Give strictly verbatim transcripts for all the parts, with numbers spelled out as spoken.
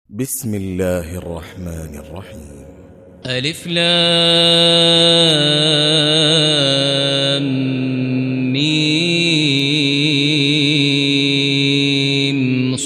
بسم الله الرحمن الرحيم. ألف لام ميم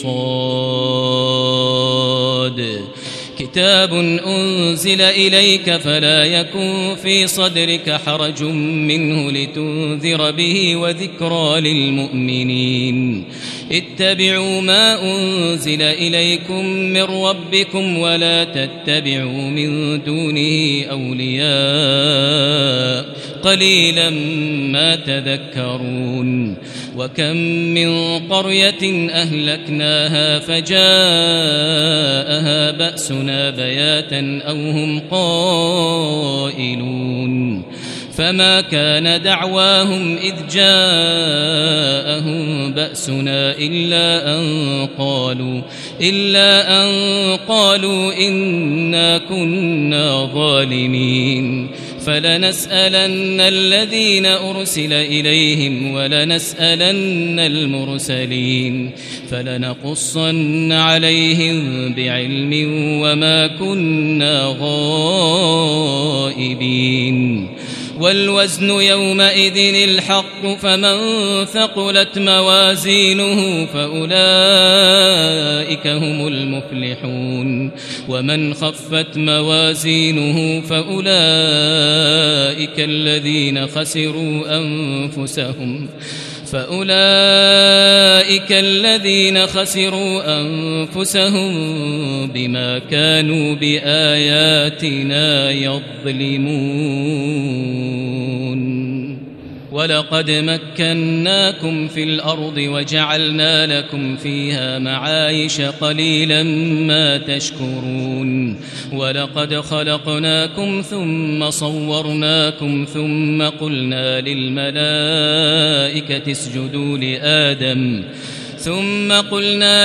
صاد كتاب أنزل إليك فلا يكن في صدرك حرج منه لتنذر به وذكرى للمؤمنين. اتبعوا ما أنزل إليكم من ربكم ولا تتبعوا من دونه أولياء قليلا ما تذكرون. وكم من قرية أهلكناها فجاءها بأسنا بياتا أو هم قائلون فما كان دعواهم إذ جاءهم بأسنا إلا أن قالوا إلا أن قالوا إنا كنا ظالمين. فلنسألن الذين أرسل إليهم ولنسألن المرسلين فلنقصن عليهم بعلم وما كنا غائبين. والوزن يومئذ الحق فمن ثقلت موازينه فأولئك هم المفلحون ومن خفت موازينه فأولئك الذين خسروا أنفسهم فأولئك الذين خسروا أنفسهم بما كانوا بآياتنا يظلمون. ولقد مكناكم في الأرض وجعلنا لكم فيها معايش قليلا ما تشكرون. ولقد خلقناكم ثم صورناكم ثم قلنا للملائكة اسجدوا لآدم ثم قلنا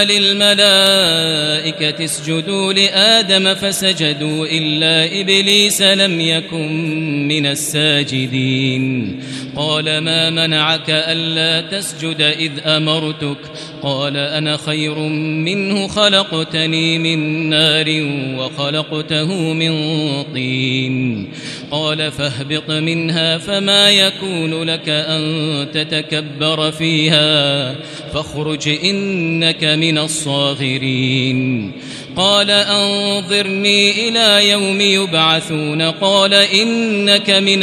للملائكة اسجدوا لآدم فسجدوا إلا إبليس لم يكن من الساجدين. قال ما منعك ألا تسجد إذ أمرتك؟ قال أنا خير منه خلقتني من نار وخلقته من طين. قال فاهبط منها فما يكون لك أن تتكبر فيها فاخرج إنك من الصاغرين. قال أنظرني إلى يوم يبعثون قال إنك من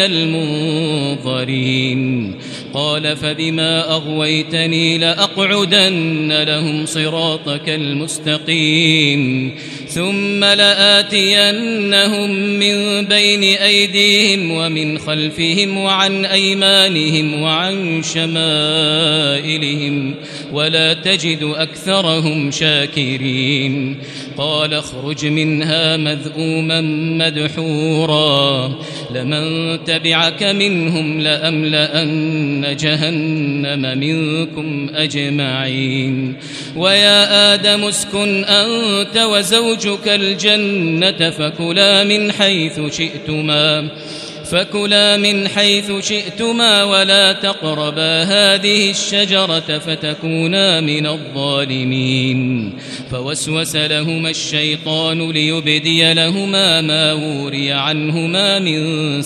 المنظرين. قال فبما أغويتني لأقعدن لهم صراطك المستقيم ثم لآتينهم من بين أيديهم ومن خلفهم وعن أيمانهم وعن شمائلهم ولا تجد أكثرهم شاكرين. قال اخرج منها مذءوما مدحورا لمن تبعك منهم لأملأن جهنم منكم أجمعين. ويا آدم اسكن أنت وزوجك الجنة فكلا من حيث شئتما فكلا من حيث شئتما ولا تقربا هذه الشجرة فتكونا من الظالمين. فوسوس لهما الشيطان ليبدي لهما ما وري عنهما من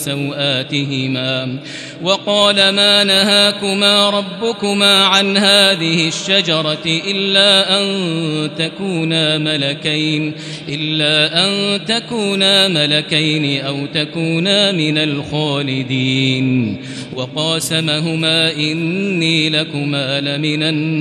سوآتهما وقال ما نهاكما ربكما عن هذه الشجرة إلا أن تكونا ملكين إلا أن تكونا ملكين أو تكونا من الخالدين. وقاسمهما إني لكما لمن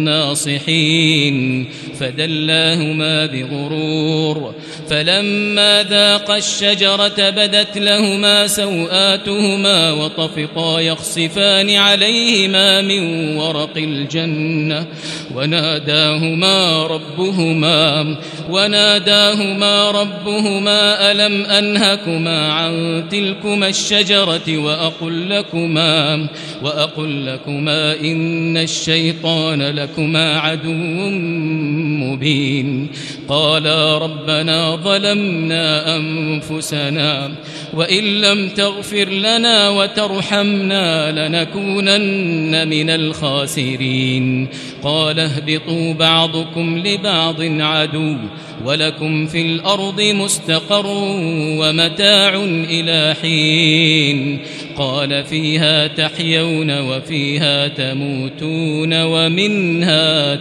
الناصحين فدلاهما بغرور فلما ذاقا الشجرة بدت لهما سوآتهما وطفقا يخصفان عليهما من ورق الجنة وناداهما ربهما وناداهما ربهما ألم أنهكما عن تلكما الشجرة وأقل لكما وأقل لكما إن الشيطان لكما عدو مبين. قالا ربنا ظلمنا أنفسنا وإن لم تغفر لنا وترحمنا لنكونن من الخاسرين قال اهبطوا بعضكم لبعض عدو ولكم في الأرض مستقر ومتاع إلى حين قال فيها تحيون وفيها تموتون ومنها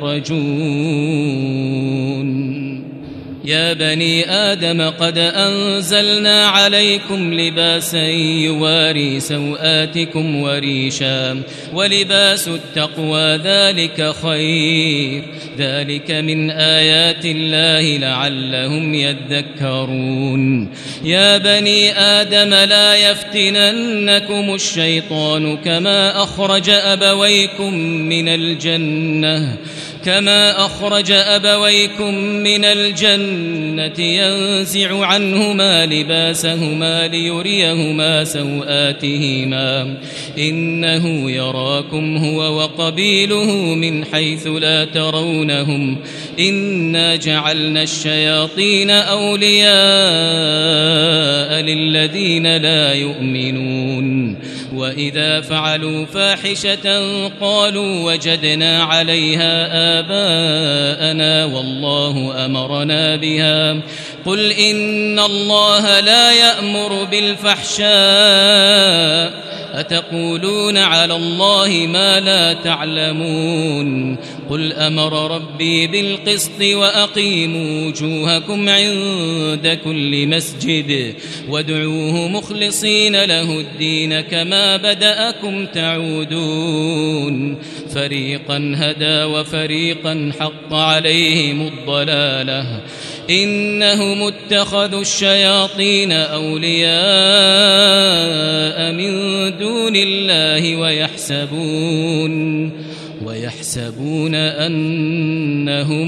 تخرجون يا بني آدم قد أنزلنا عليكم لباسا يواري سوآتكم وريشا ولباس التقوى ذلك خير ذلك من آيات الله لعلهم يذكرون يا بني آدم لا يفتننكم الشيطان كما أخرج أبويكم من الجنة كما أخرج أبويكم من الجنة ينزع عنهما لباسهما ليريهما سوآتهما إنه يراكم هو وقبيله من حيث لا ترونهم إنا جعلنا الشياطين أولياء للذين لا يؤمنون وإذا فعلوا فاحشة قالوا وجدنا عليها آباءنا والله أمرنا بها قل إن الله لا يأمر بالفحشاء أتقولون على الله ما لا تعلمون قل أمر ربي بالقسط وأقيموا وجوهكم عند كل مسجد وادعوه مخلصين له الدين كما بدأكم تعودون فريقا هدى وفريقا حق عليهم الضلالة إنهم اتخذوا الشياطين أولياء من دون الله ويحسبون ويحسبون أنهم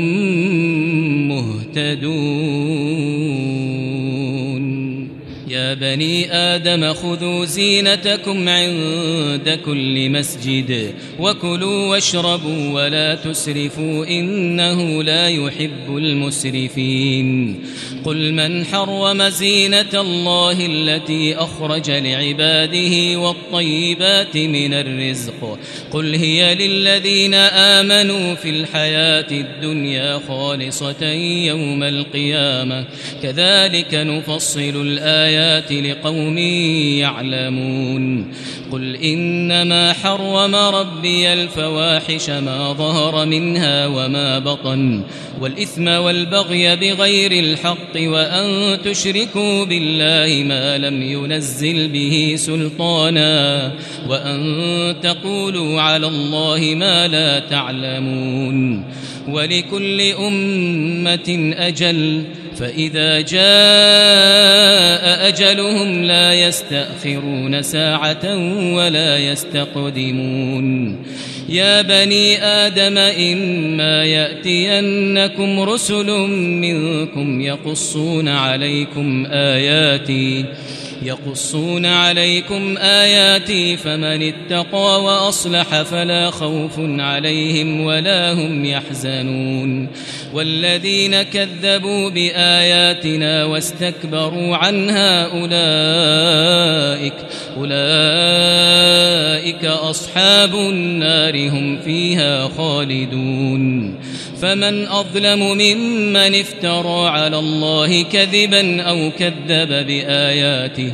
مهتدون يا بني آدم خذوا زينتكم عند كل مسجد وكلوا واشربوا ولا تسرفوا إنه لا يحب المسرفين قل من حرم زينة الله التي أخرج لعباده والطيبات من الرزق قل هي للذين آمنوا في الحياة الدنيا خالصة يوم القيامة كذلك نفصل الآيات لقوم يعلمون قل إنما حرم ربي الفواحش ما ظهر منها وما بطن والإثم والبغي بغير الحق وأن تشركوا بالله ما لم ينزل به سلطانا وأن تقولوا على الله ما لا تعلمون ولكل أمة أجل فإذا جاء أجلهم لا يستأخرون ساعة ولا يستقدمون يا بني آدم إما يأتينكم رسل منكم يقصون عليكم آياتي يقصون عليكم آياتي فمن اتقى وأصلح فلا خوف عليهم ولا هم يحزنون والذين كذبوا بآياتنا واستكبروا عنها أولئك أولئك أصحاب النار هم فيها خالدون فمن أظلم ممن افترى على الله كذبا أو كذب بآياته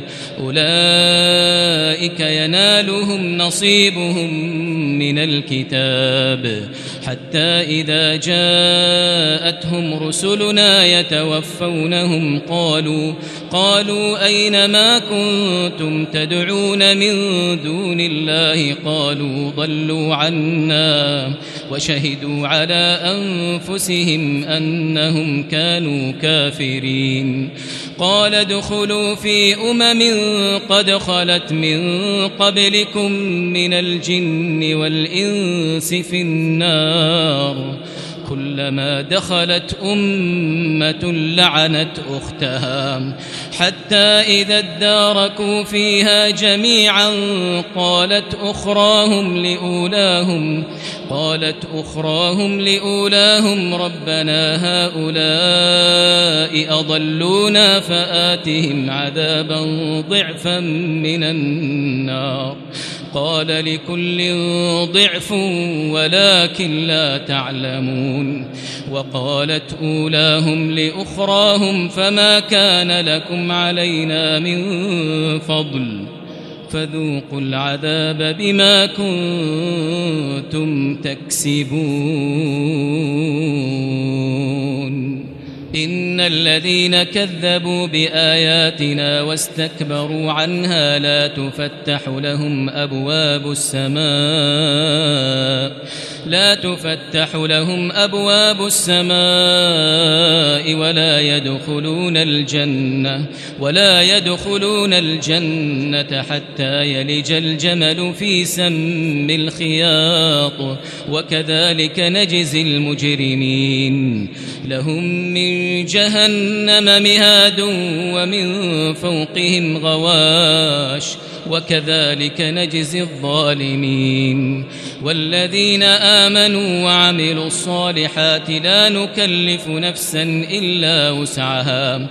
أولئك ينالهم نصيبهم من الكتاب حتى إذا جاءتهم رسلنا يتوفونهم قالوا قالوا أين ما كنتم تدعون من دون الله قالوا ضلوا عنا وشهدوا على أنفسهم أنهم كانوا كافرين قال ادخلوا في أمم قد خلت من قبلكم من الجن والإنس في النار كلما دخلت أمة لعنت أختها حتى إذا اداركوا فيها جميعا قالت أخراهم لأولاهم قالت أخراهم لأولاهم ربنا أضلونا فآتهم عذابا ضعفا من النار قال لكل ضعف ولكن لا تعلمون وقالت أولاهم لأخراهم فما كان لكم علينا من فضل فذوقوا العذاب بما كنتم تكسبون إن الذين كذبوا بآياتنا واستكبروا عنها لا تفتح لهم أبواب السماء لا تفتح لهم أبواب السماء ولا يدخلون الجنة ولا يدخلون الجنة حتى يلج الجمل في سم الخياط وكذلك نجزي المجرمين لهم من جهنم مهاد ومن فوقهم غواش وكذلك نجزي الظالمين والذين آمنوا وعملوا الصالحات لا نكلف نفسا إلا وسعها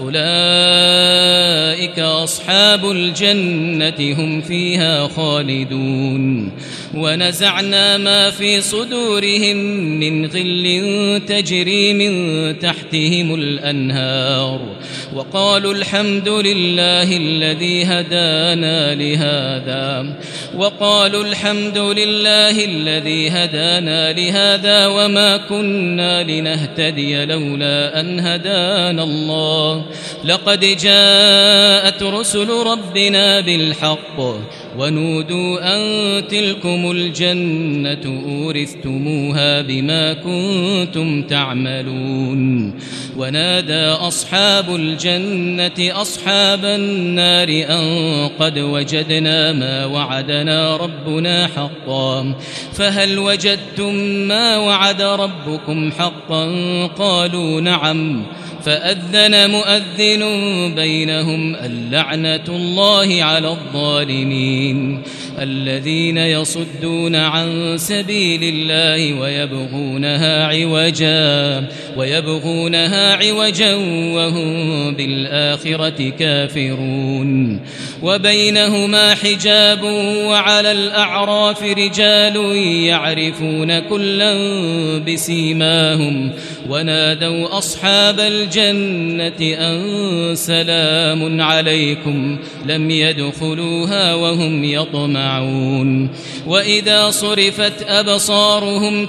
أولئك أصحاب الجنة هم فيها خالدون ونزعنا ما في صدورهم من غل تجري من تحتهم الأنهار وقالوا الحمد لله الذي هدانا لهذا وقالوا الحمد لله الذي هدانا لهذا وما كنا لنهتدي لولا أن هدانا الله لقد جاءت رسل ربنا بالحق ونودوا أن تلكم الجنة أورثتموها بما كنتم تعملون ونادى أصحاب الجنة أصحاب النار أن قد وجدنا ما وعدنا ربنا حقا فهل وجدتم ما وعد ربكم حقا قالوا نعم فأذن مؤذن بينهم اللعنة الله على الظالمين الذين يصدون عن سبيل الله ويبغونها عوجا ويبغونها عوجا وهم بالآخرة كافرون وبينهما حجاب وعلى الأعراف رجال يعرفون كلا بسيماهم ونادوا أصحاب الجنة أن سلام عليكم لم يدخلوها وهم يطمعون وإذا صرفت أبصارهم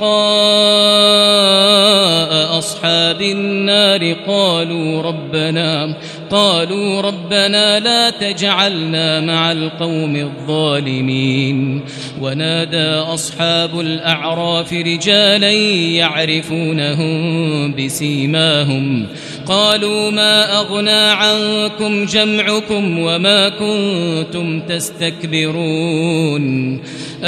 تلقاء أصحاب النار قالوا ربنا قالوا ربنا لا تجعلنا مع القوم الظالمين ونادى أصحاب الأعراف رجالا يعرفونهم بسيماهم قالوا ما أغنى عنكم جمعكم وما كنتم تستكبرون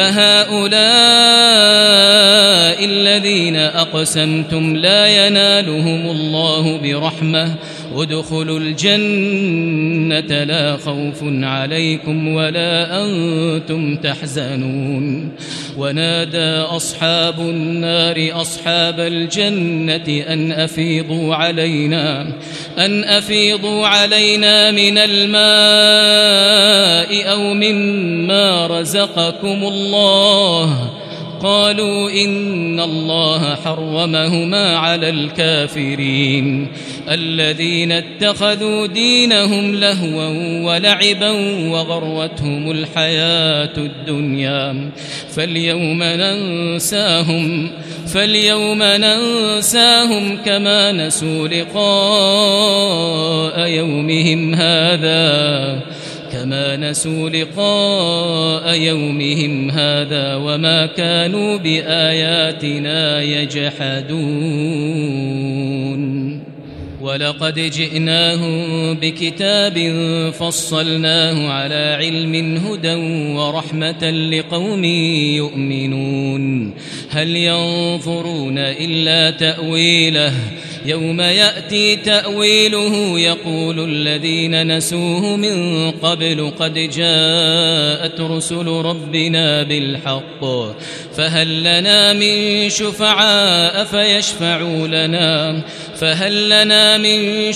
أهؤلاء الذين أقسمتم لا ينالهم الله برحمة ادخلوا الجنة لا خوف عليكم ولا أنتم تحزنون ونادى أصحاب النار أصحاب الجنة أن أفيضوا علينا أن أفيضوا علينا من الماء أو مما رزقكم الله قالوا إن الله حرمهما على الكافرين الذين اتخذوا دينهم لهوا ولعبا وغرتهم الحياة الدنيا فاليوم ننساهم فاليوم ننساهم كما نسوا لقاء يومهم هذا كما نسوا لقاء يومهم هذا وما كانوا بآياتنا يجحدون ولقد جئناهم بكتاب فصلناه على علم هدى ورحمة لقوم يؤمنون هل ينظرون إلا تأويله يوم يأتي تأويله يقول الذين نسوه من قبل قد جاءت رسل ربنا بالحق فهل لنا من شفعاء فيشفعوا لنا فهل لنا من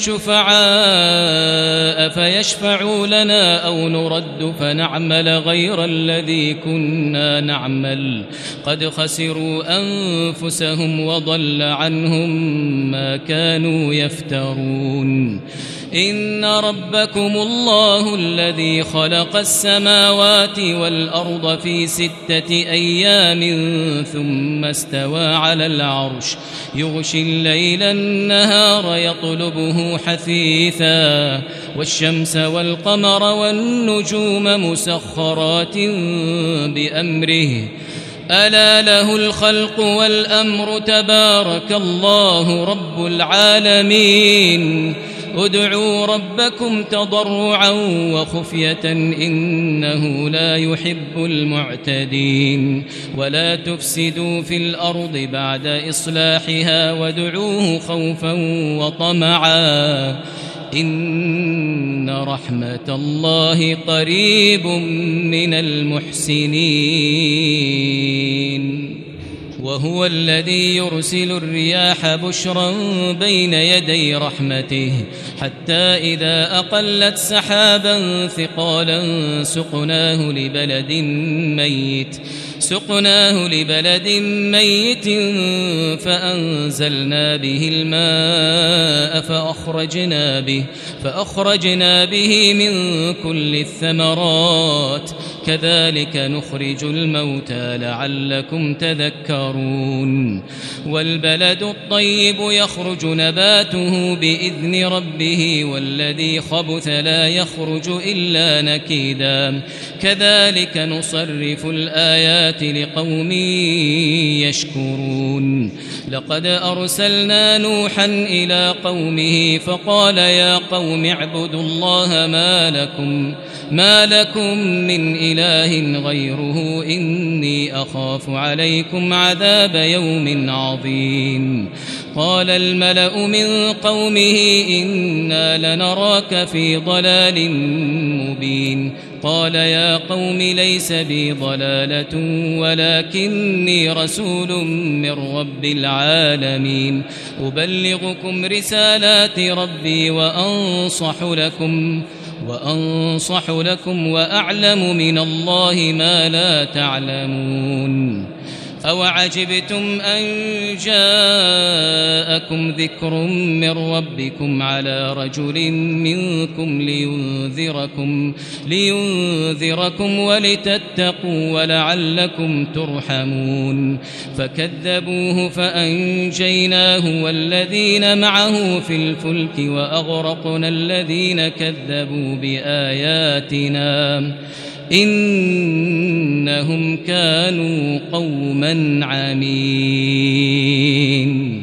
شفعاء فيشفعوا لنا أو نرد فنعمل غير الذي كنا نعمل قد خسروا أنفسهم وضل عنهم ما كانوا يفترون إن ربكم الله الذي خلق السماوات والأرض في ستة أيام ثم استوى على العرش يغشي الليل النهار يطلبه حثيثا والشمس والقمر والنجوم مسخرات بأمره ألا له الخلق والأمر تبارك الله رب العالمين ادعوا ربكم تضرعا وخفية إنه لا يحب المعتدين ولا تفسدوا في الأرض بعد إصلاحها وادعوه خوفا وطمعا إن رحمة الله قريب من المحسنين وهو الذي يرسل الرياح بشرا بين يدي رحمته حتى إذا أقلت سحابا ثقالا سقناه لبلد ميت سقناه لبلد ميت فأنزلنا به الماء فأخرجنا به فأخرجنا به من كل الثمرات كذلك نخرج الموتى لعلكم تذكرون والبلد الطيب يخرج نباته بإذن ربه والذي خبث لا يخرج إلا نكيدا كذلك نصرف الآيات لقوم يشكرون لقد أرسلنا نوحا إلى قومه فقال يا قوم اعبدوا الله ما لكم ما لكم من إله غيره إني أخاف عليكم عذاب يوم عظيم قال الملأ من قومه إنا لنراك في ضلال مبين قال يا قوم ليس بي ضلالة ولكني رسول من رب العالمين أبلغكم رسالات ربي وأنصح لكم وأنصح لكم وأعلم من الله ما لا تعلمون أوعجبتم أن جاءكم ذكر من ربكم على رجل منكم لينذركم, لينذركم ولتتقوا ولعلكم ترحمون فكذبوه فأنجيناه والذين معه في الفلك وأغرقنا الذين كذبوا بآياتنا إنهم كانوا قوما عمين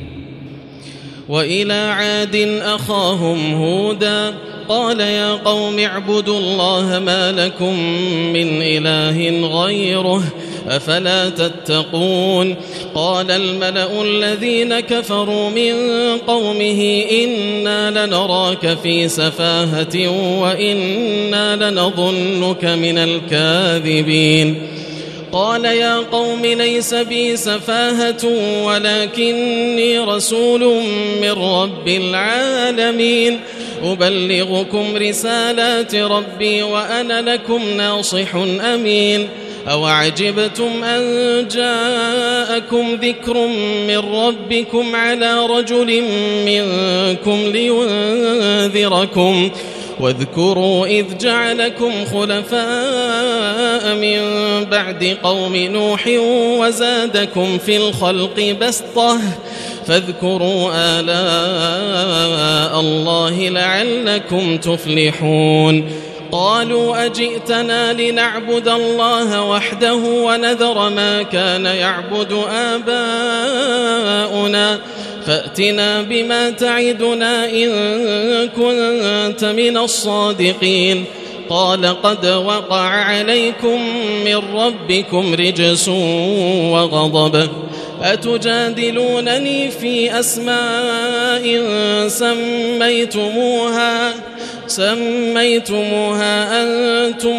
وإلى عاد أخاهم هودا قال يا قوم اعبدوا الله ما لكم من إله غيره أفلا تتقون قال الملأ الذين كفروا من قومه إنا لنراك في سفاهة وإنا لنظنك من الكاذبين قال يا قوم ليس بي سفاهة ولكني رسول من رب العالمين أبلغكم رسالات ربي وأنا لكم ناصح أمين أوعجبتم أن جاءكم ذكر من ربكم على رجل منكم لينذركم واذكروا إذ جعلكم خلفاء من بعد قوم نوح وزادكم في الخلق بسطة فاذكروا آلاء الله لعلكم تفلحون قالوا أجئتنا لنعبد الله وحده ونذر ما كان يعبد آباؤنا فأتنا بما تعدنا إن كنت من الصادقين قال قد وقع عليكم من ربكم رجس وغضب أتجادلونني في أسماء سميتموها سميتموها أنتم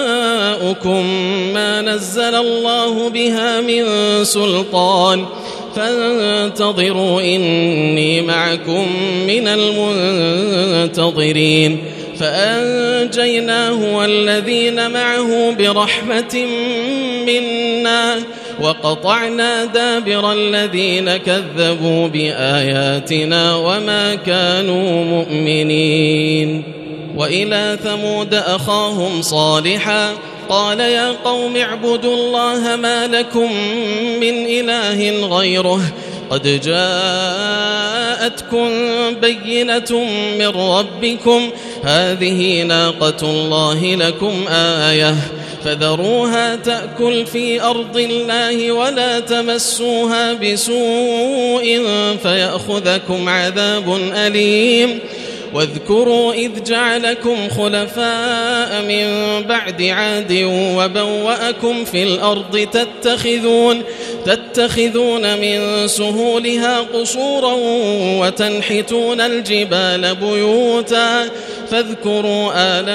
وآباؤكم ما نزل الله بها من سلطان فانتظروا إني معكم من المنتظرين فأنجيناه والذين معه برحمة منا وقطعنا دابر الذين كذبوا بآياتنا وما كانوا مؤمنين. وإلى ثمود أخاهم صالحا قال يا قوم اعبدوا الله ما لكم من إله غيره قد جاءتكم بينة من ربكم هذه ناقة الله لكم آية فذروها تأكل في أرض الله ولا تمسوها بسوء فيأخذكم عذاب أليم. واذكروا إذ جعلكم خلفاء من بعد عاد وبوأكم في الأرض تتخذون, تتخذون من سهولها قصورا وتنحتون الجبال بيوتا فاذكروا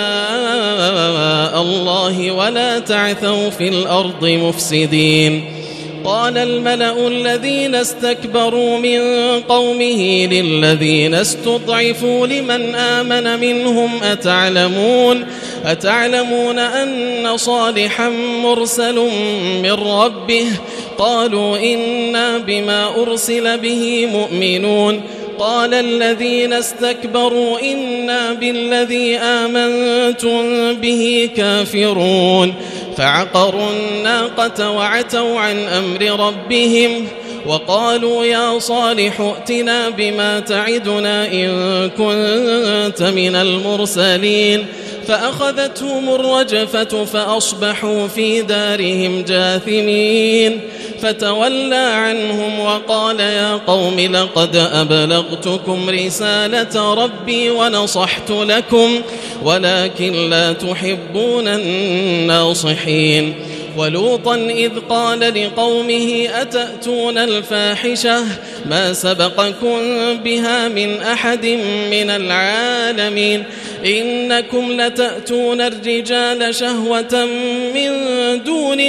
آلاء الله ولا تعثوا في الأرض مفسدين. قال الملأ الذين استكبروا من قومه للذين استضعفوا لمن آمن منهم أتعلمون, أتعلمون أن صالحا مرسل من ربه قالوا إنا بما أرسل به مؤمنون. قال الذين استكبروا إنا بالذي آمنتم به كافرون فعقروا الناقة وعتوا عن أمر ربهم وقالوا يا صالح ائتنا بما تعدنا إن كنت من المرسلين فأخذتهم الرجفة فأصبحوا في دارهم جاثمين فتولى عنهم وقال يا قوم لقد أبلغتكم رسالة ربي ونصحت لكم ولكن لا تحبون الناصحين. ولوطا إذ قال لقومه أتأتون الفاحشة ما سبقكم بها من أحد من العالمين إنكم لتأتون الرجال شهوة من دون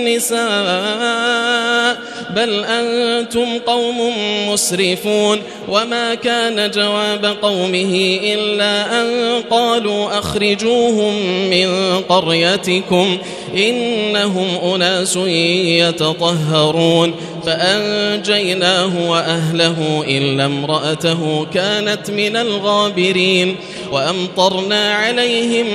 النساء بل أنتم قوم مسرفون. وما كان جواب قومه إلا أن قالوا أخرجوهم من قريتكم إنهم أناس يتطهرون فأنجيناه وأهله إلا امرأته كانت من الغابرين وأمطرنا عليهم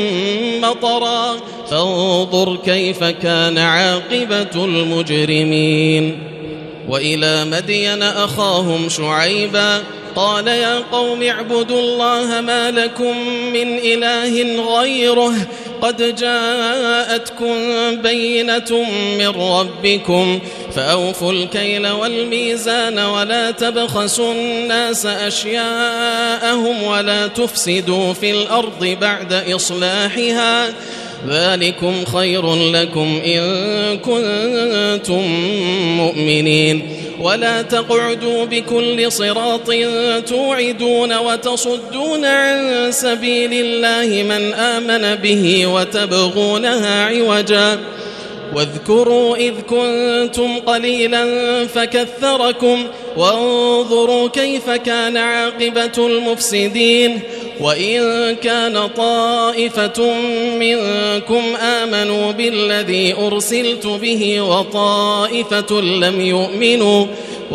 مطرا فانظر كيف كان عاقبة المجرمين. وإلى مدين أخاهم شعيبا قال يا قوم اعبدوا الله ما لكم من إله غيره قد جاءتكم بينة من ربكم فأوفوا الكيل والميزان ولا تبخسوا الناس أشياءهم ولا تفسدوا في الأرض بعد إصلاحها ذلكم خير لكم إن كنتم مؤمنين. ولا تقعدوا بكل صراط توعدون وتصدون عن سبيل الله من آمن به وتبغونها عوجا واذكروا إذ كنتم قليلا فكثركم وانظروا كيف كان عاقبة المفسدين. وإن كان طائفة منكم آمنوا بالذي أرسلت به وطائفة لم يؤمنوا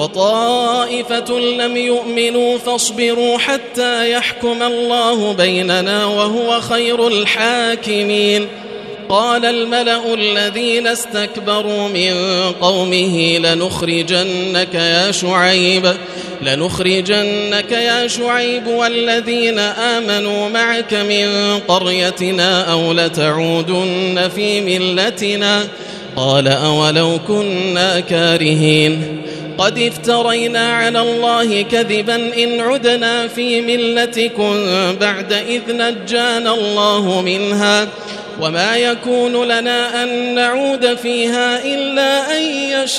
وطائفة لم يؤمنوا فاصبروا حتى يحكم الله بيننا وهو خير الحاكمين. قال الملأ الذين استكبروا من قومه لنخرجنك يا شعيب لنخرجنك يا شعيب والذين آمنوا معك من قريتنا أو لتعودن في ملتنا قال أولو كنا كارهين قد افترينا على الله كذبا إن عدنا في ملتكم بعد إذ نجانا الله منها وما يكون لنا أن نعود فيها إلا أن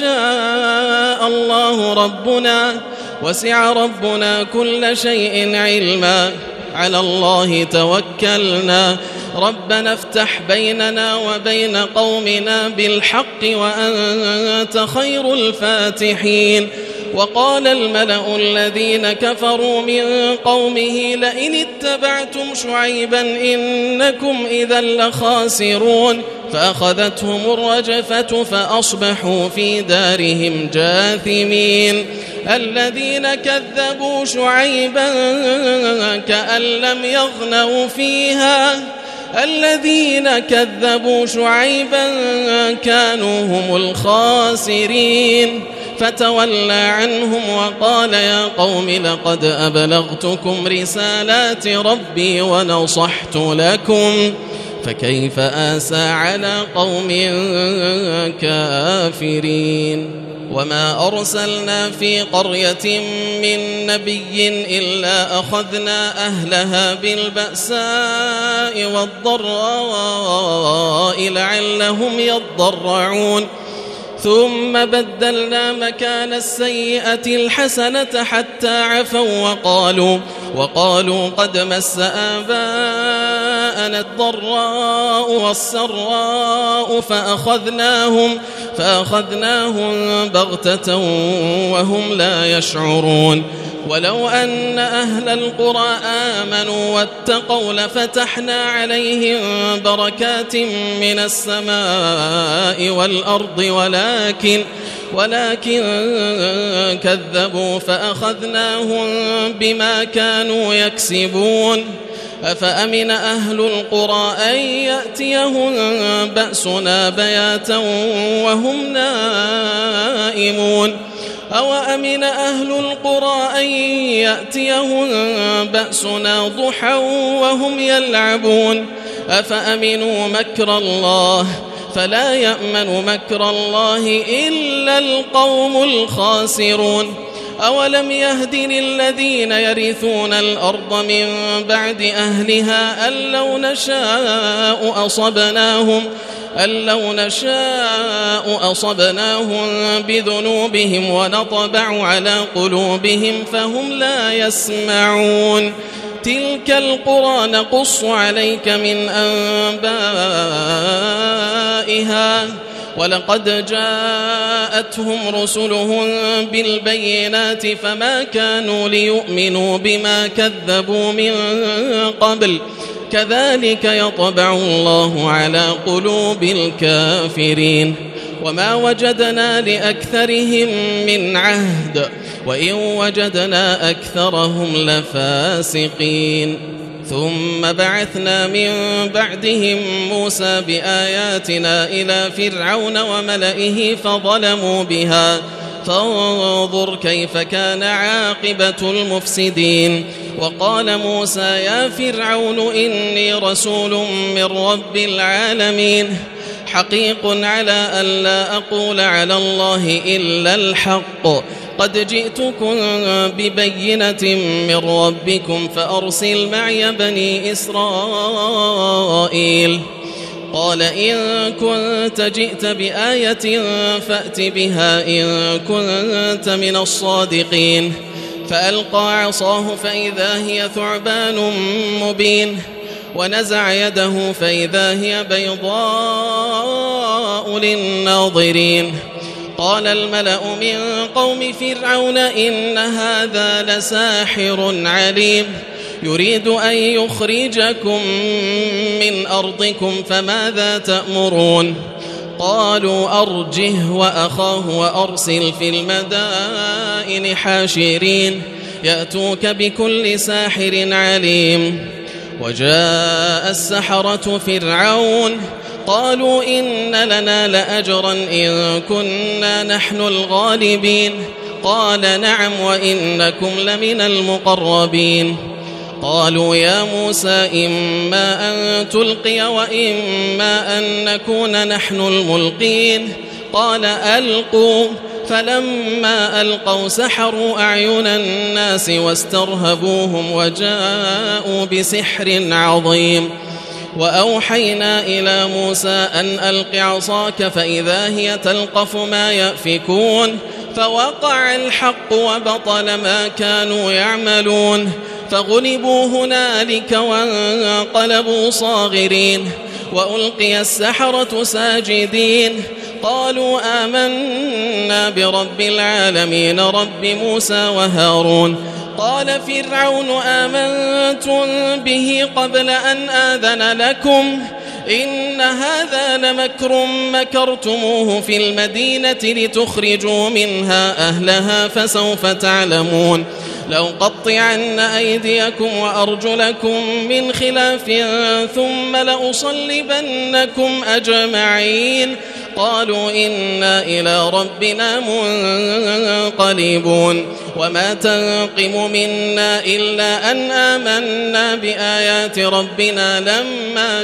يشاء الله ربنا وسع ربنا كل شيء علما على الله توكلنا ربنا افتح بيننا وبين قومنا بالحق وأنت خير الفاتحين. وقال الملأ الذين كفروا من قومه لئن اتبعتم شعيبا إنكم إذا لخاسرون فأخذتهم الرجفة فأصبحوا في دارهم جاثمين. الذين كذبوا شعيبا كأن لم يغنوا فيها الذين كذبوا شعيبا كانوا هم الخاسرين. فتولى عنهم وقال يا قوم لقد أبلغتكم رسالات ربي ونصحت لكم فكيف آسى على قوم كافرين. وما أرسلنا في قرية من نبي إلا أخذنا أهلها بالبأساء والضراء لعلهم يضرعون ثم بدلنا مكان السيئة الحسنة حتى عفوا وقالوا وقالوا قد مس آباءنا الضراء والسراء فأخذناهم فأخذناهم بغتة وهم لا يشعرون. ولو أن أهل القرى آمنوا واتقوا لفتحنا عليهم بركات من السماء والأرض ولكن ولكن كذبوا فأخذناهم بما كانوا يكسبون. أفأمن أهل القرى أن يأتيهم بأسنا بياتا وهم نائمون أو أمن أهل القرى أن يأتيهم بأسنا ضحى وهم يلعبون أفأمنوا مكر الله فلا يأمن مكر الله إلا القوم الخاسرون. أولم يهد للذين يرثون الأرض من بعد أهلها أن لو نشاء أصبناهم أن لو نشاء أصبناهم بذنوبهم ونطبع على قلوبهم فهم لا يسمعون. تلك القرى نقص عليك من أنبائها ولقد جاءتهم رسلهم بالبينات فما كانوا ليؤمنوا بما كذبوا من قبل كذلك يطبع الله على قلوب الكافرين. وما وجدنا لأكثرهم من عهد وإن وجدنا أكثرهم لفاسقين. ثم بعثنا من بعدهم موسى بآياتنا إلى فرعون وملئه فظلموا بها فانظر كيف كان عاقبة المفسدين. وقال موسى يا فرعون إني رسول من رب العالمين حقيق على أن لا أقول على الله إلا الحق قد جئتكم ببينة من ربكم فأرسل معي بني إسرائيل. قال إن كنت جئت بآية فأت بها إن كنت من الصادقين. فألقى عصاه فإذا هي ثعبان مبين ونزع يده فإذا هي بيضاء للناظرين. قال الملأ من قوم فرعون إن هذا لساحر عليم يريد أن يخرجكم من أرضكم فماذا تأمرون. قالوا أرجه وأخاه وأرسل في المدائن حاشرين يأتوك بكل ساحر عليم. وجاء السحرة فرعون قالوا إن لنا لأجرا إن كنا نحن الغالبين. قال نعم وإنكم لمن المقربين. قالوا يا موسى إما أن تلقي وإما أن نكون نحن الملقين. قال ألقوا فلما ألقوا سحروا أعين الناس واسترهبوهم وجاءوا بسحر عظيم. وأوحينا إلى موسى أن ألق عصاك فإذا هي تلقف ما يأفكون فوقع الحق وبطل ما كانوا يعملون. فغلبوا هنالك وانقلبوا صاغرين وألقي السحرة ساجدين قالوا آمنا برب العالمين رب موسى وهارون قال فرعون آمنتم به قبل أن آذن لكم إن هذا لمكر مكرتموه في المدينة لتخرجوا منها أهلها فسوف تعلمون لأقطعن أيديكم وأرجلكم من خلاف ثم لأصلبنكم أجمعين قالوا إنا إلى ربنا منقلبون وما تنقم منا إلا أن آمنا بآيات ربنا لما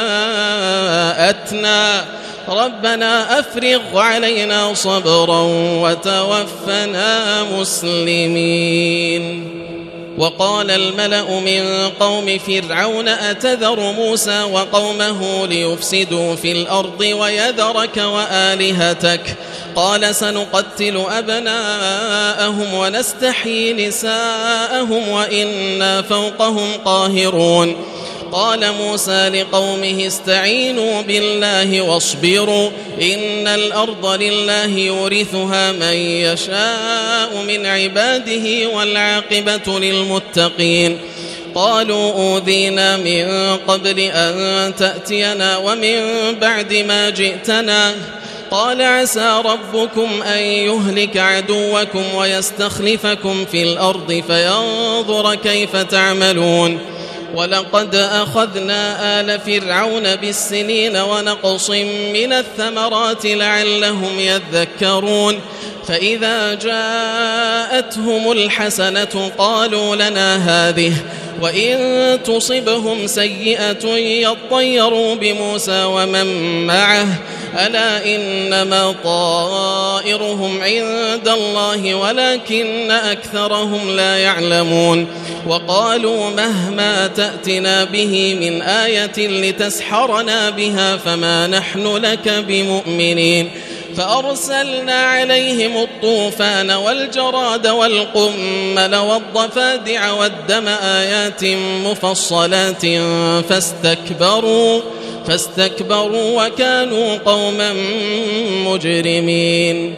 جاءتنا ربنا أفرغ علينا صبرا وتوفنا مسلمين. وقال الملأ من قوم فرعون أتذر موسى وقومه ليفسدوا في الأرض ويذرك وآلهتك قال سنقتل أبناءهم ونستحيي نساءهم وإنا فوقهم قاهرون. قال موسى لقومه استعينوا بالله واصبروا إن الأرض لله يورثها من يشاء من عباده والعاقبة للمتقين. قالوا أوذينا من قبل أن تأتينا ومن بعد ما جئتنا قال عسى ربكم أن يهلك عدوكم ويستخلفكم في الأرض فينظر كيف تعملون. ولقد أخذنا آل فرعون بالسنين ونقص من الثمرات لعلهم يذكرون فإذا جاءتهم الحسنة قالوا لنا هذه وإن تصبهم سيئة يطيروا بموسى ومن معه ألا إنما طائرهم عند الله ولكن أكثرهم لا يعلمون. وقالوا مهما تأتنا به من آية لتسحرنا بها فما نحن لك بمؤمنين. فأرسلنا عليهم الطوفان والجراد والقمل والضفادع والدم آيات مفصلات فاستكبروا فاستكبروا وكانوا قوما مجرمين.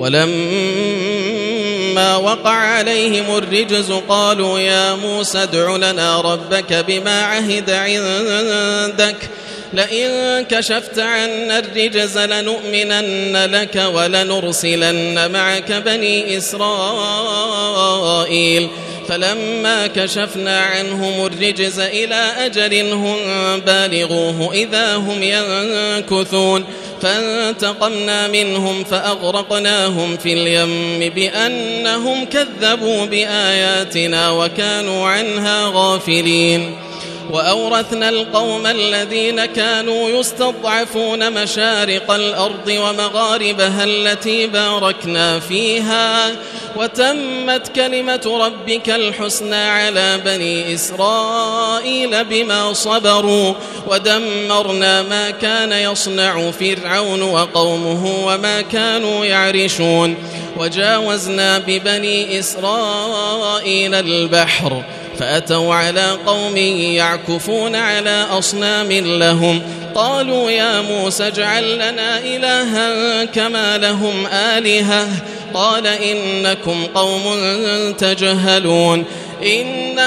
ولما وقع عليهم الرجز قالوا يا موسى ادع لنا ربك بما عهد عندك لئن كشفت عنا الرجز لنؤمنن لك ولنرسلن معك بني إسرائيل. فلما كشفنا عنهم الرجز إلى أجل هم بالغوه إذا هم ينكثون فانتقمنا منهم فأغرقناهم في اليم بأنهم كذبوا بآياتنا وكانوا عنها غافلين. وأورثنا القوم الذين كانوا يستضعفون مشارق الأرض ومغاربها التي باركنا فيها وتمت كلمة ربك الحسنى على بني إسرائيل بما صبروا ودمرنا ما كان يصنع فرعون وقومه وما كانوا يعرشون. وجاوزنا ببني إسرائيل البحر فأتوا على قوم يعكفون على أصنام لهم قالوا يا موسى اجعل لنا إلها كما لهم آلهة قال إنكم قوم تجهلون إن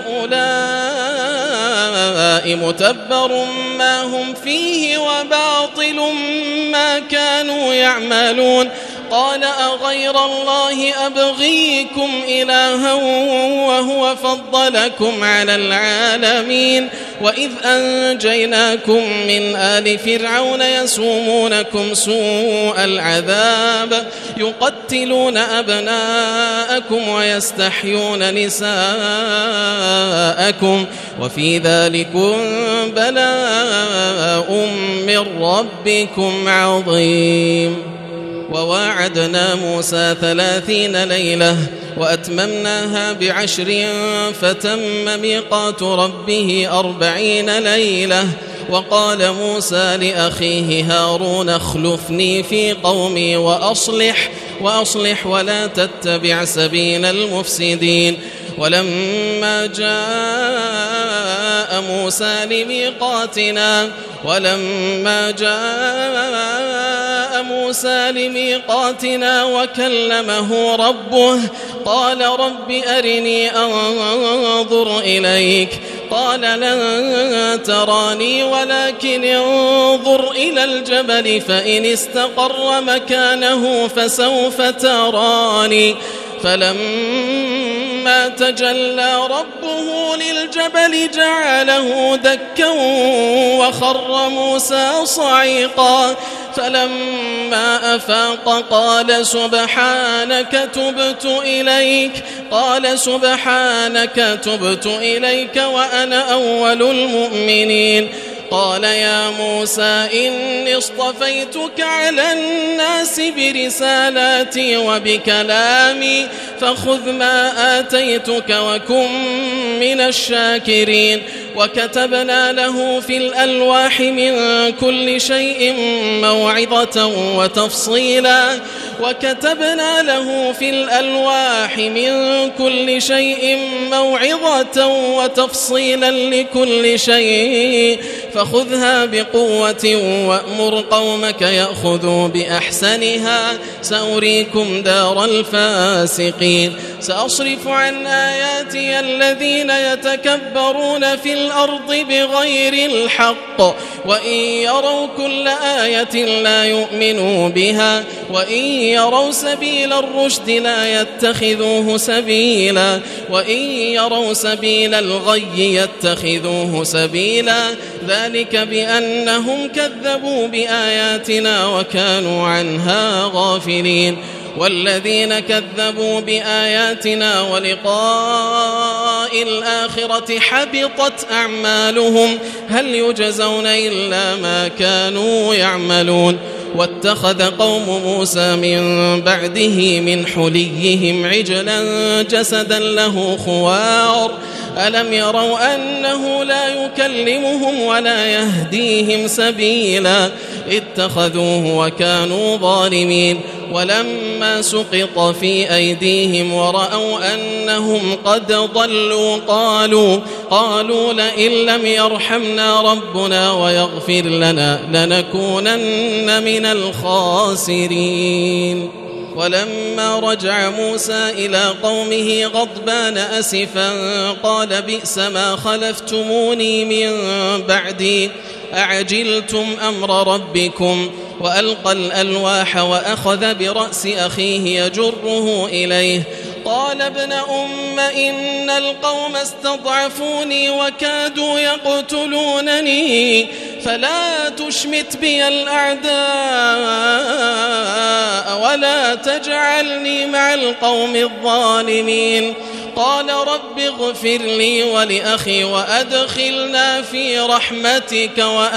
هؤلاء متبر ما هم فيه وباطل ما كانوا يعملون. قال أغير الله أبغيكم إلها وهو فضلكم على العالمين وإذ أنجيناكم من آل فرعون يسومونكم سوء العذاب يقتلون أبناءكم ويستحيون نساءكم وفي ذلكم بلاء من ربكم عظيم. وواعدنا موسى ثلاثين ليلة وأتممناها بعشر فتم ميقات ربه أربعين ليلة. وقال موسى لأخيه هارون اخلفني في قومي وأصلح وأصلح ولا تتبع سبيل المفسدين ولما جاء موسى لميقاتنا ولما جاء موسى لميقاتنا وكلمه ربه قال رب أرني أنظر إليك قال لن تراني ولكن انظر إلى الجبل فإن استقر مكانه فسوف تراني فلما تجلى ربه للجبل جعله دكا وخر موسى صعيقا فلما أفاق قال سبحانك تبت إليك قال سبحانك تبت إليك وأنا أول المؤمنين قال يا موسى إني اصطفيتك على الناس برسالاتي وبكلامي فخذ ما آتيتك وكن من الشاكرين وكتبنا له في الألواح من كل شيء موعظة وتفصيلا وكتبنا له في الألواح من كل شيء موعظة وتفصيلا لكل شيء فخذها بقوة وأمر قومك يأخذوا بأحسنها سأريكم دار الفاسقين سأصرف عن آياتي الذين يتكبرون في الأرض بغير الحق وإن يروا كل آية لا يؤمنوا بها وإن يروا سبيل الرشد لا يتخذوه سبيلا وإن يروا سبيل الغي يتخذوه سبيلا ذلك بأنهم كذبوا بآياتنا وكانوا عنها غافلين والذين كذبوا بآياتنا ولقاء الآخرة حبطت أعمالهم هل يجزون إلا ما كانوا يعملون واتخذ قوم موسى من بعده من حليهم عجلا جسدا له خوار ألم يروا أنه لا يكلمهم ولا يهديهم سبيلا اتخذوه وكانوا ظالمين ولما سقط في أيديهم ورأوا أنهم قد ضلوا قالوا قالوا لئن لم يرحمنا ربنا ويغفر لنا لنكونن من الخاسرين ولما رجع موسى إلى قومه غضبان أسفا قال بئس ما خلفتموني من بعدي أعجلتم أمر ربكم وألقى الألواح وأخذ برأس أخيه يجره إليه قال ابن أم إن القوم استضعفوني وكادوا يقتلونني فلا تشمت بي الأعداء ولا تجعلني مع القوم الظالمين قال رب اغفر لي ولأخي وأدخلنا في رحمتك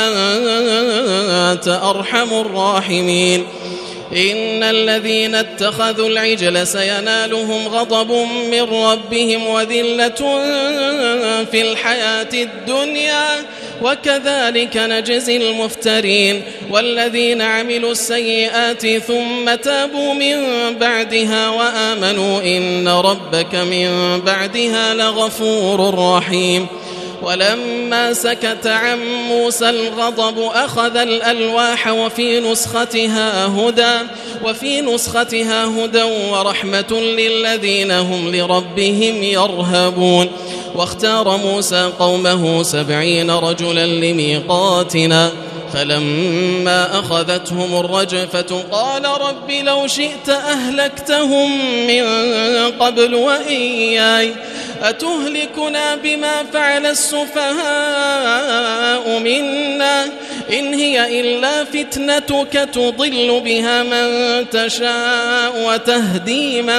وأنت أرحم الراحمين إن الذين اتخذوا العجل سينالهم غضب من ربهم وذلة في الحياة الدنيا وكذلك نجزي المفترين والذين عملوا السيئات ثم تابوا من بعدها وآمنوا إن ربك من بعدها لغفور رحيم ولما سكت عن موسى الغضب أخذ الألواح وفي نسختها هدى وفي نسختها هدى ورحمة للذين هم لربهم يرهبون واختار موسى قومه سبعين رجلا لميقاتنا فلما أخذتهم الرجفة قال رب لو شئت أهلكتهم من قبل وإياي أتهلكنا بما فعل السفهاء منا إن هي إلا فتنتك تضل بها من تشاء وتهدي من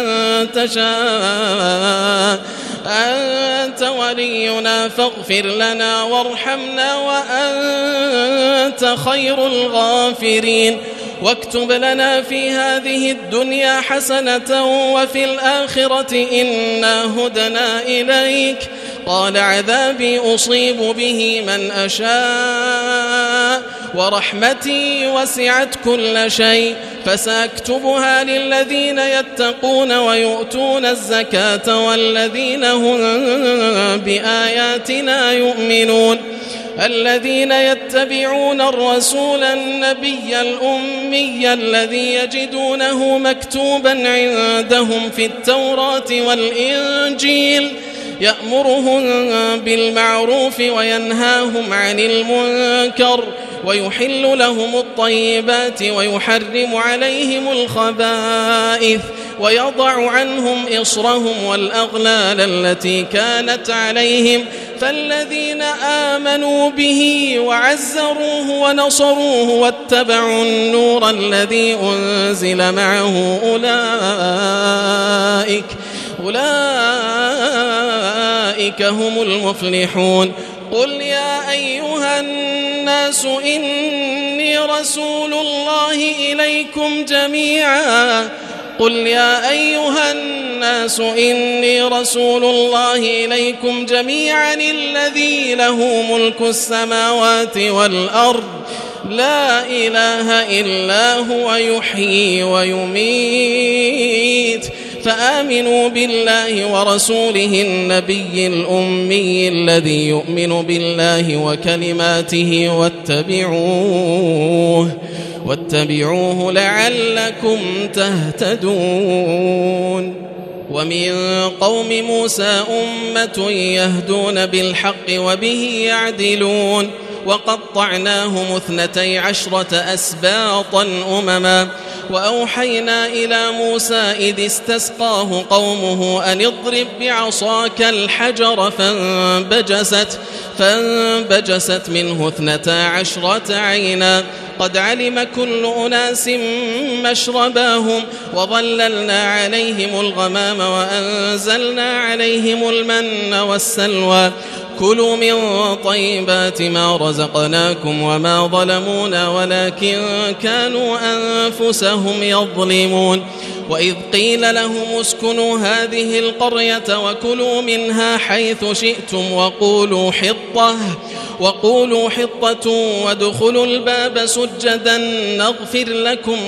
تشاء أنت ولينا فاغفر لنا وارحمنا وأنت خير الغافرين واكتب لنا في هذه الدنيا حسنة وفي الآخرة إنا هدنا إليك قال عذابي أصيب به من أشاء ورحمتي وسعت كل شيء فسأكتبها للذين يتقون ويؤتون الزكاة والذين هم بآياتنا يؤمنون الذين يتبعون الرسول النبي الأمي الذي يجدونه مكتوبا عندهم في التوراة والإنجيل يأمرهم بالمعروف وينهاهم عن المنكر ويحل لهم الطيبات ويحرم عليهم الخبائث ويضع عنهم إصرهم والأغلال التي كانت عليهم فالذين آمنوا به وعزروه ونصروه واتبعوا النور الذي أنزل معه أولئك أولئك هم المفلحون قل يا أيها الناس إني رسول الله إليكم جميعا قل يا أيها الناس إني رسول الله إليكم جميعا الذي له ملك السماوات والأرض لا إله إلا هو يحيي ويميت فآمنوا بالله ورسوله النبي الأمي الذي يؤمن بالله وكلماته واتبعوه واتبعوه لعلكم تهتدون ومن قوم موسى أمة يهدون بالحق وبه يعدلون وقطعناهم اثنتي عشرة أسباطا أمما وأوحينا إلى موسى إذ استسقاه قومه أن اضرب بعصاك الحجر فانبجست, فانبجست منه اثنتا عشرة عينا قد علم كل أناس مشرباهم وظللنا عليهم الغمام وأنزلنا عليهم المن والسلوى كلوا من طيبات ما رزقناكم وما ظلمونا ولكن كانوا أنفسهم يظلمون وإذ قيل لهم اسكنوا هذه القرية وكلوا منها حيث شئتم وقولوا حطة وقولوا حطة وادخلوا الباب سجدا نغفر لكم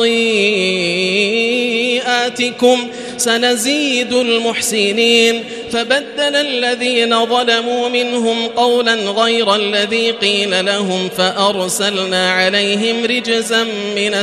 خطيئاتكم سنزيد المحسنين فبدل الذين ظلموا منهم قولا غير الذي قيل لهم فأرسلنا عليهم رجزا من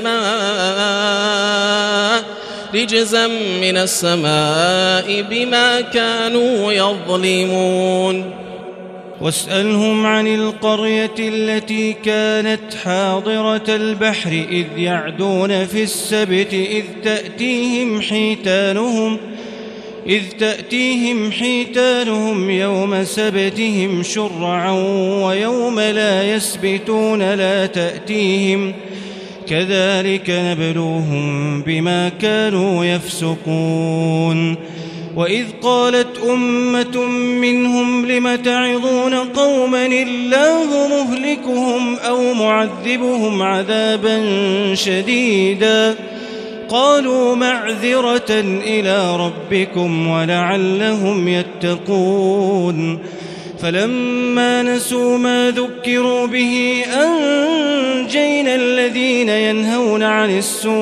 السماء رجزا من السماء بما كانوا يظلمون واسألهم عن القرية التي كانت حاضرة البحر إذ يعدون في السبت إذ تأتيهم حيتانهم إذ تأتيهم حيتانهم يوم سبتهم شرعا ويوم لا يسبتون لا تأتيهم كذلك نبلوهم بما كانوا يفسقون وإذ قالت أمة منهم لم تعظون قوما الله مهلكهم أو معذبهم عذابا شديدا قالوا معذرة إلى ربكم ولعلهم يتقون فلما نسوا ما ذكروا به أنجينا الذين ينهون عن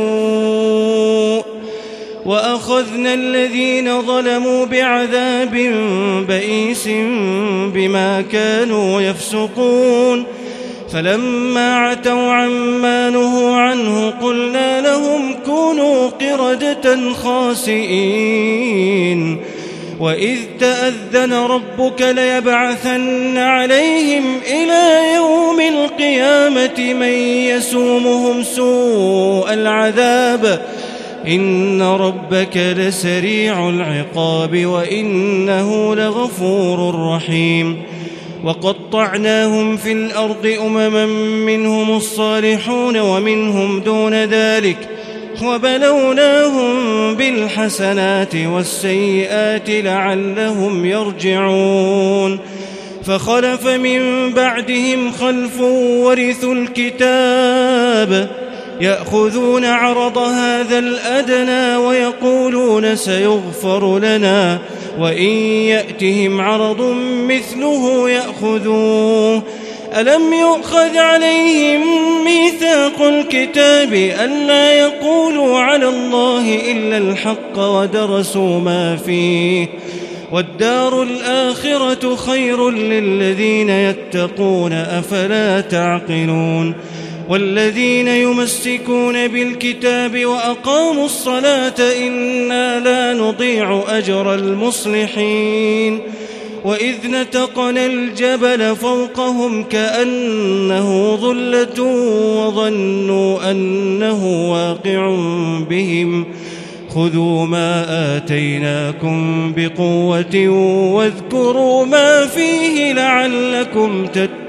السوء وأخذنا الذين ظلموا بعذاب بئيس بما كانوا يفسقون فلما عتوا عما نهوا عنه قلنا لهم كونوا قردة خاسئين وإذ تأذن ربك ليبعثن عليهم إلى يوم القيامة من يسومهم سوء العذاب إن ربك لسريع العقاب وإنه لغفور رحيم وقطعناهم في الأرض أمما منهم الصالحون ومنهم دون ذلك وبلوناهم بالحسنات والسيئات لعلهم يرجعون فخلف من بعدهم خلف ورثوا الكتاب يأخذون عرض هذا الأدنى ويقولون سيغفر لنا وإن يأتهم عرض مثله يأخذوه ألم يؤخذ عليهم ميثاق الكتاب ألا يقولوا على الله إلا الحق ودرسوا ما فيه والدار الآخرة خير للذين يتقون أفلا تعقلون والذين يمسكون بالكتاب وأقاموا الصلاة إنا لا نضيع أجر المصلحين وإذ نتقنا الجبل فوقهم كأنه ظلة وظنوا أنه واقع بهم خذوا ما آتيناكم بقوة واذكروا ما فيه لعلكم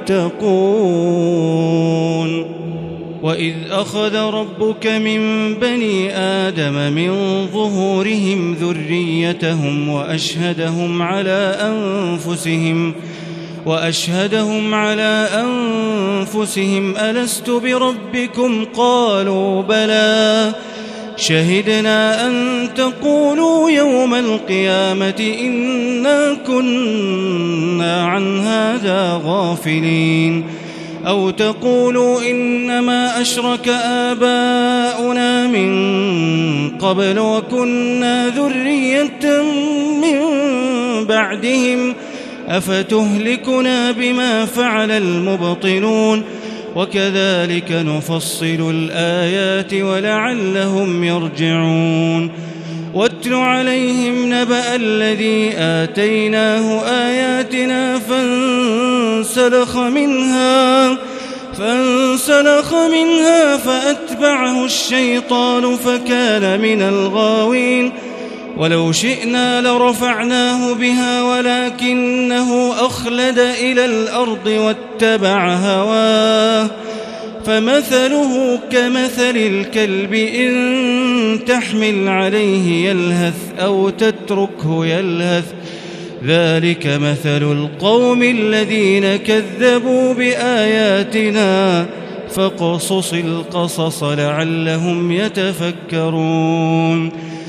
تتقون وإذ أخذ ربك من بني آدم من ظهورهم ذريتهم وأشهدهم على أنفسهم وأشهدهم على أنفسهم ألست بربكم قالوا بلى شهدنا أن تقولوا يوم القيامة إنا كنا عن هذا غافلين أو تقولوا إنما أشرك آباؤنا من قبل وكنا ذرية من بعدهم أفتهلكنا بما فعل المبطلون وكذلك نفصل الآيات ولعلهم يرجعون واتل عليهم نبأ الذي آتيناه آياتنا فانسلخ منها فانسلخ منها فأتبعه الشيطان فكان من الغاوين ولو شئنا لرفعناه بها ولكنه أخلد إلى الأرض واتبع هواه فمثله كمثل الكلب إن تحمل عليه يلهث أو تتركه يلهث ذلك مثل القوم الذين كذبوا بآياتنا فاقصص القصص لعلهم يتفكرون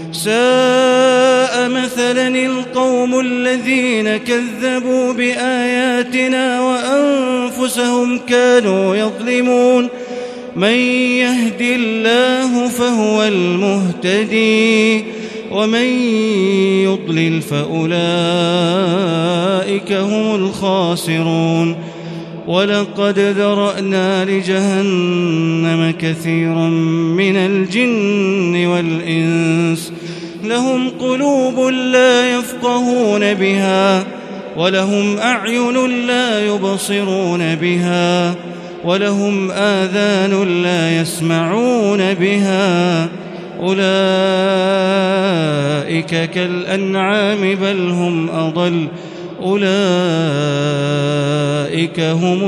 ساء مثلا القوم الذين كذبوا بآياتنا وأنفسهم كانوا يظلمون من يهد الله فهو المهتدي ومن يضلل فأولئك هم الخاسرون ولقد ذرأنا لجهنم كثيرا من الجن والإنس لهم قلوب لا يفقهون بها ولهم أعين لا يبصرون بها ولهم آذان لا يسمعون بها أولئك كالأنعام بل هم أضل أولئك هم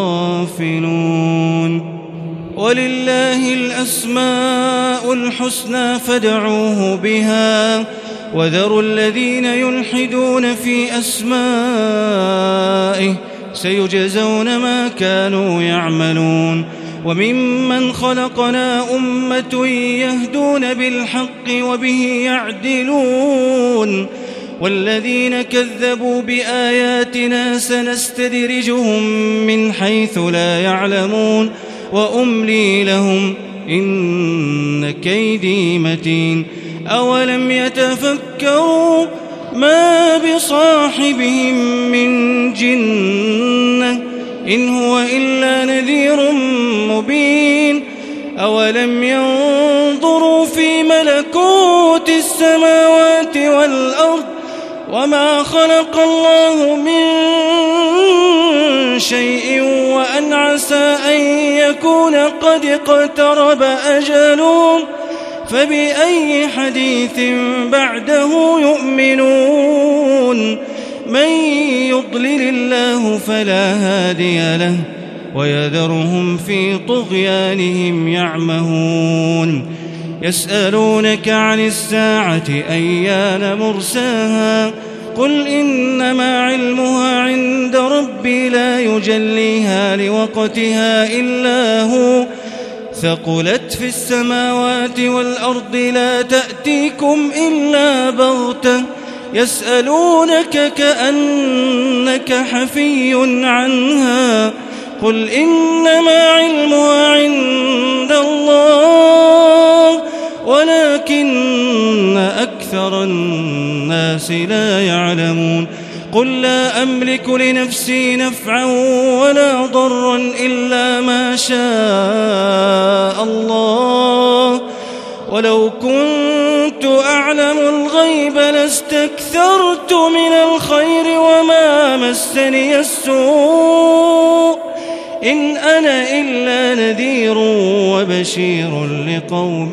الغافلون ولله الأسماء الحسنى فادعوه بها وذروا الذين يلحدون في أسمائه سيجزون ما كانوا يعملون وممن خلقنا أمة يهدون بالحق وبه يعدلون والذين كذبوا بآياتنا سنستدرجهم من حيث لا يعلمون وأملي لهم إن كيدي متين أولم يتفكروا ما بصاحبهم من جنة إن هو إلا نذير مبين أولم ينظروا في ملكوت السماوات والأرض وما خلق الله من شيء وأن عسى أن يكون قد اقترب أجلهم فبأي حديث بعده يؤمنون من يضلل الله فلا هادي له ويذرهم في طغيانهم يعمهون يسألونك عن الساعة أيان مرساها قل إنما علمها عند ربي لا يجليها لوقتها إلا هو ثقلت في السماوات والأرض لا تأتيكم إلا بغتة يسألونك كأنك حفي عنها قل إنما علمها عند الله ولكن أكثر الناس لا يعلمون قل لا أملك لنفسي نفعا ولا ضرا إلا ما شاء الله ولو كنت أعلم الغيب لاستكثرت من الخير وما مسني السوء إن أنا إلا نذير وبشير لقوم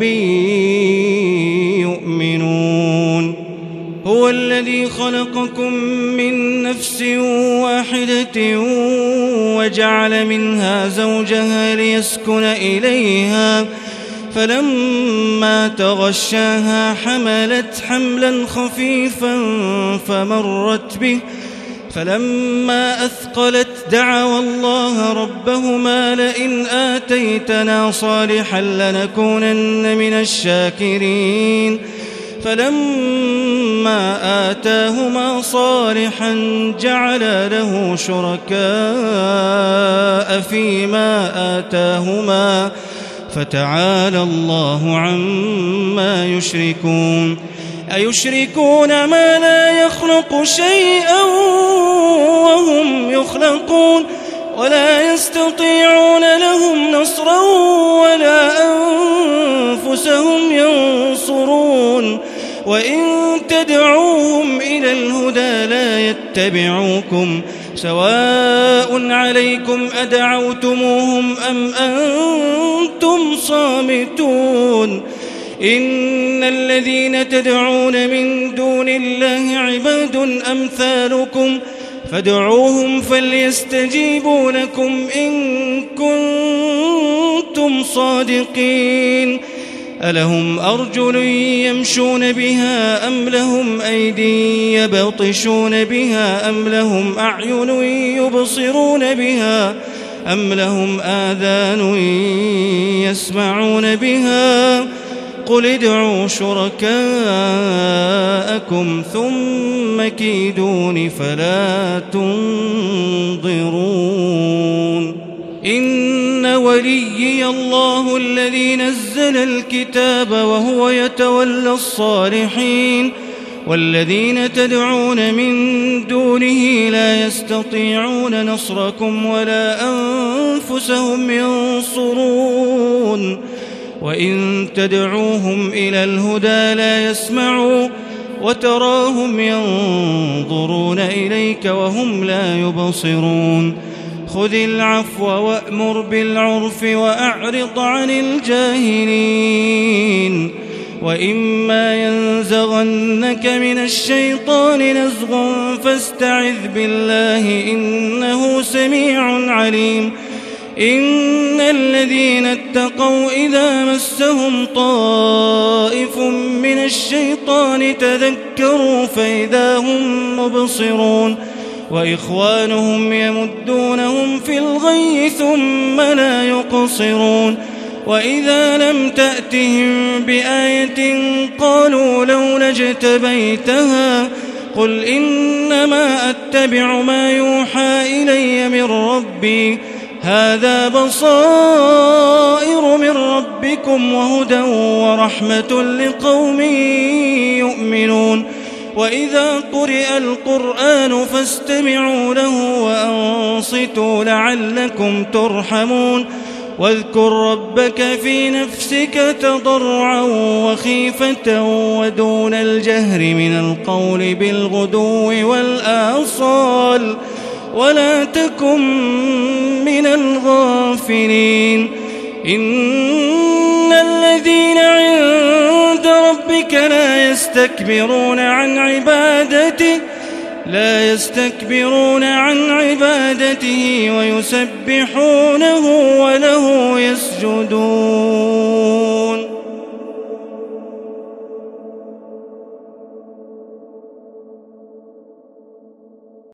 يؤمنون هو الذي خلقكم من نفس واحدة وجعل منها زوجها ليسكن إليها فلما تغشاها حملت حملا خفيفا فمرت به فلما أثقلت دعوا الله ربهما لئن آتيتنا صالحا لنكونن من الشاكرين فلما آتاهما صالحا جعل له شركاء فيما آتاهما فتعالى الله عما يشركون أيشركون ما لا يخلق شيئا وهم يخلقون ولا يستطيعون لهم نصرا ولا أنفسهم ينصرون وإن تدعوهم إلى الهدى لا يتبعوكم سواء عليكم أدعوتموهم أم أنتم صامتون إن الذين تدعون من دون الله عباد أمثالكم فادعوهم فليستجيبوا لكم إن كنتم صادقين ألهم أرجل يمشون بها أم لهم أيدي يبطشون بها أم لهم أعين يبصرون بها أم لهم آذان يسمعون بها قل ادعوا شركاءكم ثم كيدون فلا تنظرون إن وليي الله الذي نزل الكتاب وهو يتولى الصالحين والذين تدعون من دونه لا يستطيعون نصركم ولا أنفسهم ينصرون وإن تدعوهم إلى الهدى لا يسمعوا وتراهم ينظرون إليك وهم لا يبصرون خذ العفو وأمر بالعرف وأعرض عن الجاهلين وإما ينزغنك من الشيطان نزغ فاستعذ بالله إنه سميع عليم إن الذين اتقوا إذا مسهم طائف من الشيطان تذكروا فإذا هم مبصرون وإخوانهم يمدونهم في الغي ثم لا يقصرون وإذا لم تأتهم بآية قالوا لولا اجتبيتها قل إنما أتبع ما يوحى إلي من ربي هذا بصائر من ربكم وهدى ورحمة لقوم يؤمنون وإذا قرئ القرآن فاستمعوا له وأنصتوا لعلكم ترحمون واذكر ربك في نفسك تضرعا وخيفة ودون الجهر من القول بالغدو والآصال ولا تكن من الغافلين إن الذين عند ربك لا يستكبرون عن عبادته لا يستكبرون عن عبادته ويسبحونه وله يسجدون